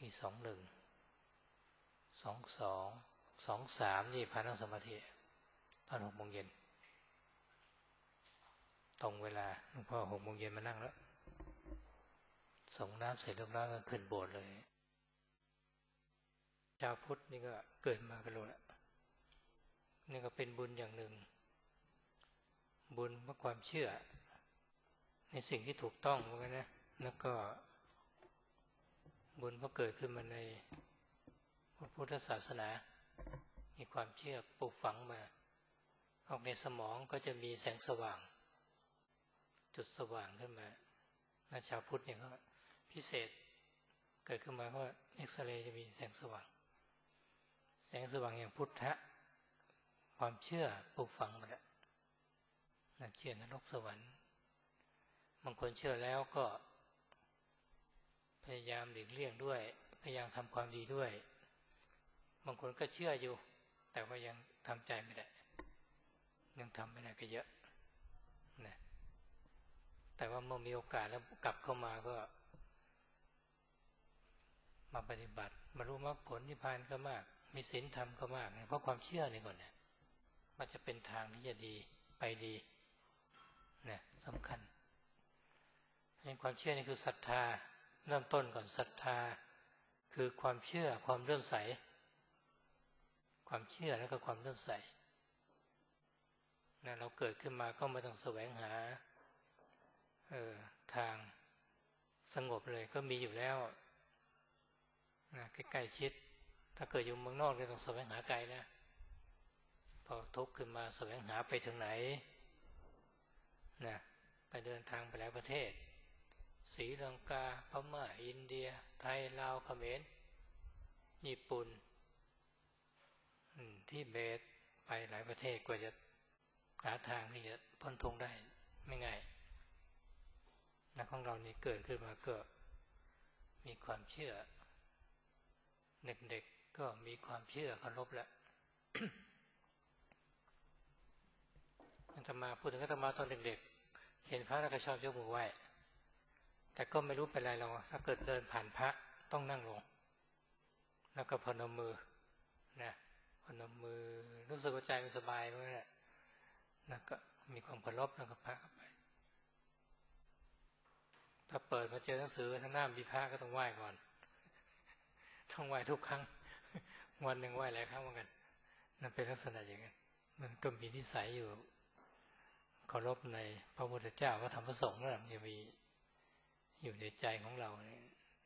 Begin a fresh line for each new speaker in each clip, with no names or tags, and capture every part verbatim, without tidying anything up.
มีสองหนึ่งสองสองสองสามนี่พานั่งสมาธิตอนหกโมงเย็นตรงเวลาหลวงพ่อหกโมงเย็นมานั่งแล้วส่งน้ำเสร็จเรียบร้อยก็ขึ้นโบสถ์เลยชาวพุทธนี่ก็เกิดมากันรู้แล้วนี่ก็เป็นบุญอย่างหนึ่งบุญเพราะความเชื่อในสิ่งที่ถูกต้องเหมือนกันนะแล้วก็บุญเพราะเกิดขึ้นมาในพุทธศาสนามีความเชื่อปลูกฝังมาออกในสมองก็จะมีแสงสว่างจุดสว่างขึ้นมาและชาวพุทธเนี่ยก็พิเศษเกิดขึ้นมาก็เอ็กซเรย์จะมีแสงสว่างแสงสว่างอย่างพุทธะความเชื่อปลูกฝังมาแล้วนั่นเชื่อนรกสวรรค์บางคนเชื่อแล้วก็พยายามหลีกเลี่ยงด้วยพยายามทำความดีด้วยบางคนก็เชื่ออยู่แต่ว่ายังทำใจไม่ได้ยังทำไม่ได้ก็เยอะนะแต่ว่าเมื่อมีโอกาสแล้วกลับเข้ามาก็มาปฏิบัติบรรลุมรรคผลนิพพานก็มากมีศีลธรรมก็มากเพราะความเชื่อนี่ก่อนเนี่ยมันจะเป็นทางที่จะดีไปดีนะสำคัญในความเชื่อนี่คือศรัทธาเริ่มต้นก่อนศรัทธาคือความเชื่อความเลื่อมใสความเชื่อแล้วก็ความเลื่อมใสนะเราเกิดขึ้นมาก็ไม่ต้องแสวงหาเออทางสงบเลยก็มีอยู่แล้วนะใกล้ๆชิดถ้าเกิดอยู่เมืองนอกก็ต้องแสวงหาไกลนะพอทุกข์ขึ้นมาแสวงหาไปถึงไหนนะไปเดินทางไปหลายประเทศศรีลังกาพม่าอินเดียไทยลาวเขมรญี่ปุ่นที่เบตไปหลายประเทศกว่าจะหาทางที่จะพ้นทุกข์ได้ไม่ง่ายนักของเรานี่เกิดขึ้นมาก็มีความเชื่อเด็กๆก็มีความเชื่อเคารพแล้ว อาตมาพูดถึงอาตมาตอนเด็กๆเห็นพระแล้วก็ชอบยกมือไหว้แต่ก็ไม่รู้เป็นไรเราถ้าเกิดเดินผ่านพระต้องนั่งลงแล้วก็พนมมือนะพนมมือรู้สึกว่าใจมันสบายเมื่อนั้นแล้วก็มีความเคารพแล้วก็พระเข้าไปถ้าเปิดมาเจอหนังสือทางหน้ามีพระก็ต้องไหว้ก่อนต้องไหว้ทุกครั้งวันหนึ่งไหว้หลายครั้งเหมือนกันนั่นเป็นลักษณะอย่างนั้นมันก็มีนิสัยอยู่เคารพในพระพุทธเจ้าพระธรรมพระสงฆ์นั่นแหละมันจะมีอยู่ในใจของเราเนี่ย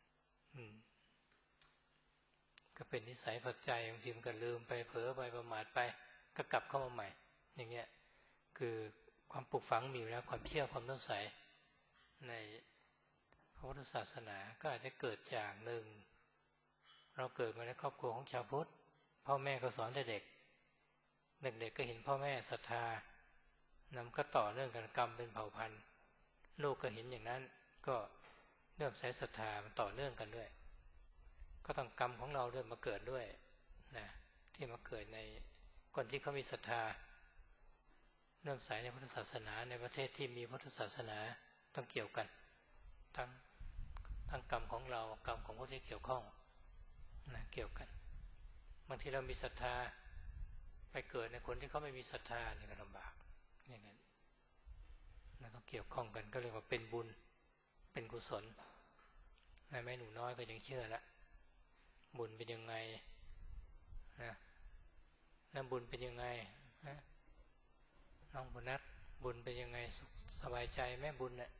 ก็เป็นนิสัยปัจจัยบางทีมันก็ลืมไปเผลอไปประมาทไปก็กลับเข้ามาใหม่อย่างเงี้ยคือความปลูกฝังมีอยู่แล้วความเชื่อความต้องใส่ในพระพุทธศาสนาก็อาจจะเกิดจากหนึ่งเราเกิดมาในครอบครัวของชาวพุทธพ่อแม่ก็สอนเด็กเด็กๆก็เห็นพ่อแม่ศรัทธานำก็ต่อเนื่องกันกรรมเป็นเผ่าพันธุ์ลูกก็เห็นอย่างนั้นก็เริ่มใช้ศรัทธามันต่อเนื่องกันด้วยก็ต้องกรรมของเราด้วยมาเกิดด้วยนะที่มาเกิดในคนที่เขามีศรัทธาเริ่มใส่ในพุทธศาสนาในประเทศที่มีพุทธศาสนาต้องเกี่ยวกันทั้งทั้งกรรมของเรากรรมของผู้ที่เกี่ยวข้องนะเกี่ยวกันบางทีเรามีศรัทธาไปเกิดในคนที่เขาไม่มีศรัทธานี่ก็ลำบากอย่างนั้นนะต้องเกี่ยวข้องกันก็เรียกว่าเป็นบุญเป็นกุศลแม่แม่หนูน้อยก็ยังเชื่อละบุญเป็นยังไงนะนั่นบุญเป็นยังไงนะน้องบุญนัทบุญเป็นยังไงสบายใจแม่บุญเนี่ย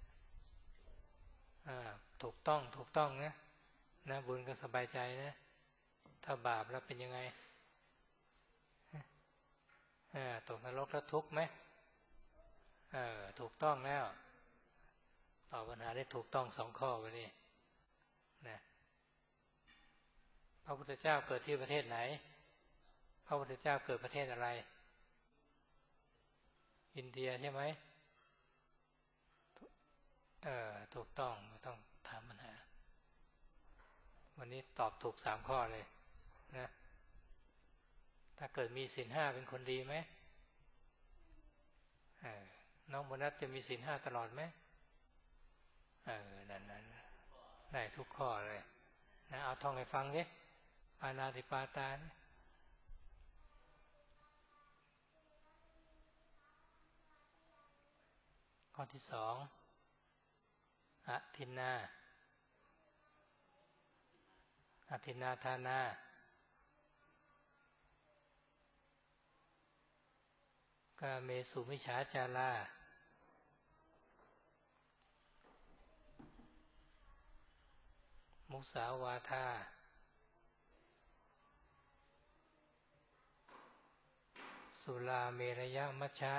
ถูกต้องถูกต้องนะนะบุญก็สบายใจนะถ้าบาปแล้วเป็นยังไงตกนรกแล้วทุกข์ไหมเออถูกต้องแล้วตอบปัญหาได้ถูกต้องสองข้อไปนี่นะพระพุทธเจ้าเกิดที่ประเทศไหนพระพุทธเจ้าเกิดประเทศอะไรอินเดียใช่ไหมเออถูกต้องไม่ต้องถามปัญหาวันนี้ตอบถูกสามข้อเลยนะถ้าเกิดมีศีลห้าเป็นคนดีไหมเออน้องโบนัสจะมีศีลห้าตลอดไหมเออนั่นนั่นได้ทุกข้อเลยนะเอาท่องให้ฟังดิปานาติปาตาข้อที่สองอทินนาอทินนาทานากาเมสุมิจฉาจารามุสาวาทาสุราเมรยมัชฌะ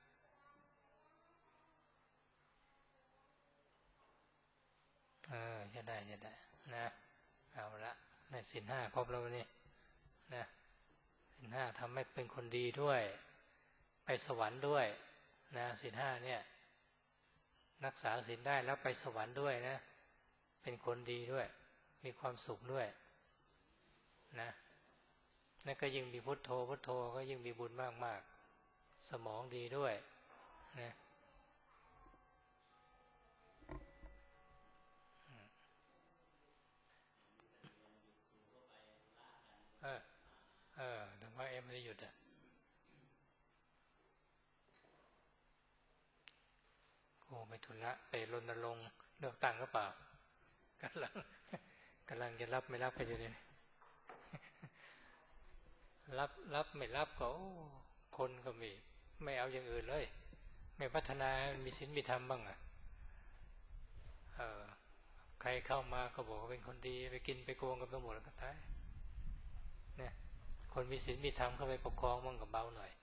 เออจะได้จะได้นะเอาละในศีลห้าครบแล้วนี่นะศีลห้าทำให้เป็นคนดีด้วยไปสวรรค์ด้วยนะศีลห้าเนี่ยรักษาศีลได้แล้วไปสวรรค์ด้วยนะเป็นคนดีด้วยมีความสุขด้วยนะนั่นก็ยิ่งมีพุทโธพุทโธก็ยิ่งมีบุญมากๆสมองดีด้วยนะเออเออถึงว่าเอ็มไม่ได้หยุดอ่ะโอ้ไปทุละไปรณรงค์เลือกตั้งก็เปล่ากำลังกำลังจะรับไม่รับไปอยู่เนี่ยรับรับไม่รับก็คนก็มีไม่เอาอย่างอื่นเลยไม่พัฒนามีศีลมีธรรมบ้างอ่ะเออใครเข้ามาก็บอกว่าเป็นคนดีไปกินไปโกงกันไปหมดแล้วก็ตายเนี่ยคนมีศีลมีธรรมเข้าไปปกครองมั่งกับเบาหน่อย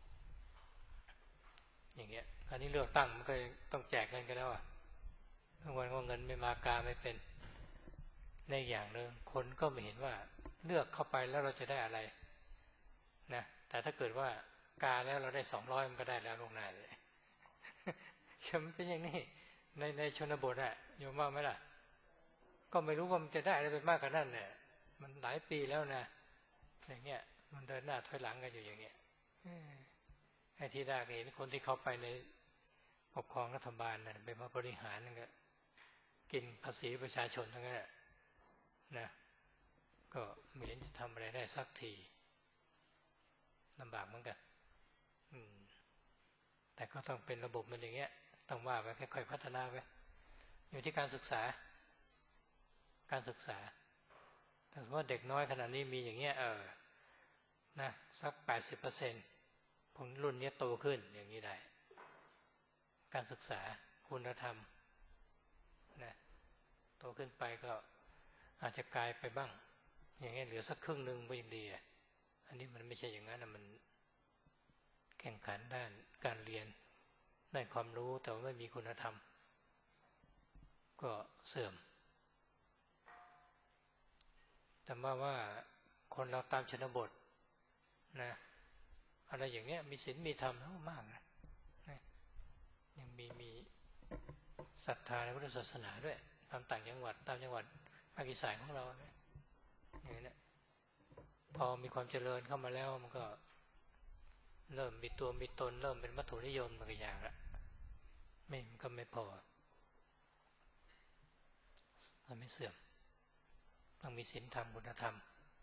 อย่างเงี้ยอันนี้เลือกตั้งมันก็ต้องแจกเงินกันแล้วอ่ะทุกวันก็เงินไม่มากาไม่เป็นในอย่างหนึ่งคนก็ไม่เห็นว่าเลือกเข้าไปแล้วเราจะได้อะไรนะแต่ถ้าเกิดว่ากาแล้วเราได้สองร้อยมันก็ได้แล้วลงหน้าเลยฉันเป็นอย่างนี้ในในชนบทอะโยมว่าไหมล่ะก็ไม่รู้ว่ามันจะได้อะไรไปมากกว่านั้นเนี่ยมันหลายปีแล้วนะอย่างเงี้ยมันเดินหน้าถอยหลังกันอยู่อย่างเงี้ยไอ้ที่ได้เห็นคนที่เข้าไปในปกครองรัฐบาลนะเป็นมาบริหารนั่นก็กินภาษีประชาชนทั้งนั้นนะก็ไม่เห็นจะทำอะไรได้สักทีลำบากเหมือนกันแต่ก็ต้องเป็นระบบมันอย่างเงี้ยต้องว่าไปค่อยๆพัฒนาไปอยู่ที่การศึกษาการศึกษาถ้าสมมติว่าเด็กน้อยขนาดนี้มีอย่างเงี้ยเออนะสักแปดสิบเปอร์เซ็นต์ผลรุ่นนี้โตขึ้นอย่างนี้ได้การศึกษาคุณธรรมนะโตขึ้นไปก็อาจจะกลายไปบ้างอย่างเงี้ยเหลือสักครึ่งหนึ่งก็ยังดีอ่ะอันนี้มันไม่ใช่อย่างนั้นนะมันแข่งขันด้านการเรียนได้ความรู้แต่ว่าไม่มีคุณธรรมก็เสื่อมแต่ว่าว่าคนเราตามชนบทนะอะไรอย่างเนี้ยมีศีลมีธรรมทั้งมากนะยังมีมีศรัทธาในพุทธศาสนาด้วยตามต่างจังหวัดตามจังหวัดภาคอีสานของเราเนี่ยอย่างนี้พอมีความเจริญเข้ามาแล้วมันก็เริ่มมีตัวมีตนเริ่มเป็นวัตถุนิยมบางอย่างละไม่มันก็ไม่พอมันไม่เสื่อมต้องมีศีลธรรมคุณธรรม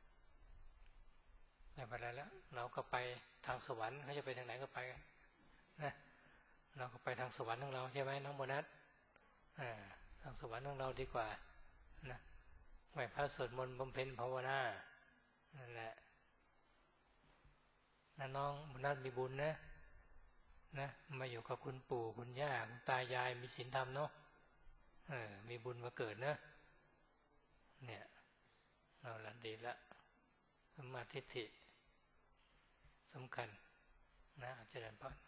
ไม่เป็นไรแล้วเราก็ไปทางสวรรค์เขาจะไปทางไหนก็ไปนะเราก็ไปทางสวรรค์ของเราใช่ไหมน้องโบนัสอ่าทางสวรรค์ของเราดีกว่านะไหว้พระสวดมนต์บำเพ็ญภาวนานั่นแหละนะน้องโบนัสมีบุญนะนะมาอยู่กับคุณปู่คุณย่าคุณตายายมีศีลธรรมเนาะเออมีบุญมาเกิดนะเนี่ยเราละดีละสมาธิสำคัญนะอาจารย์พร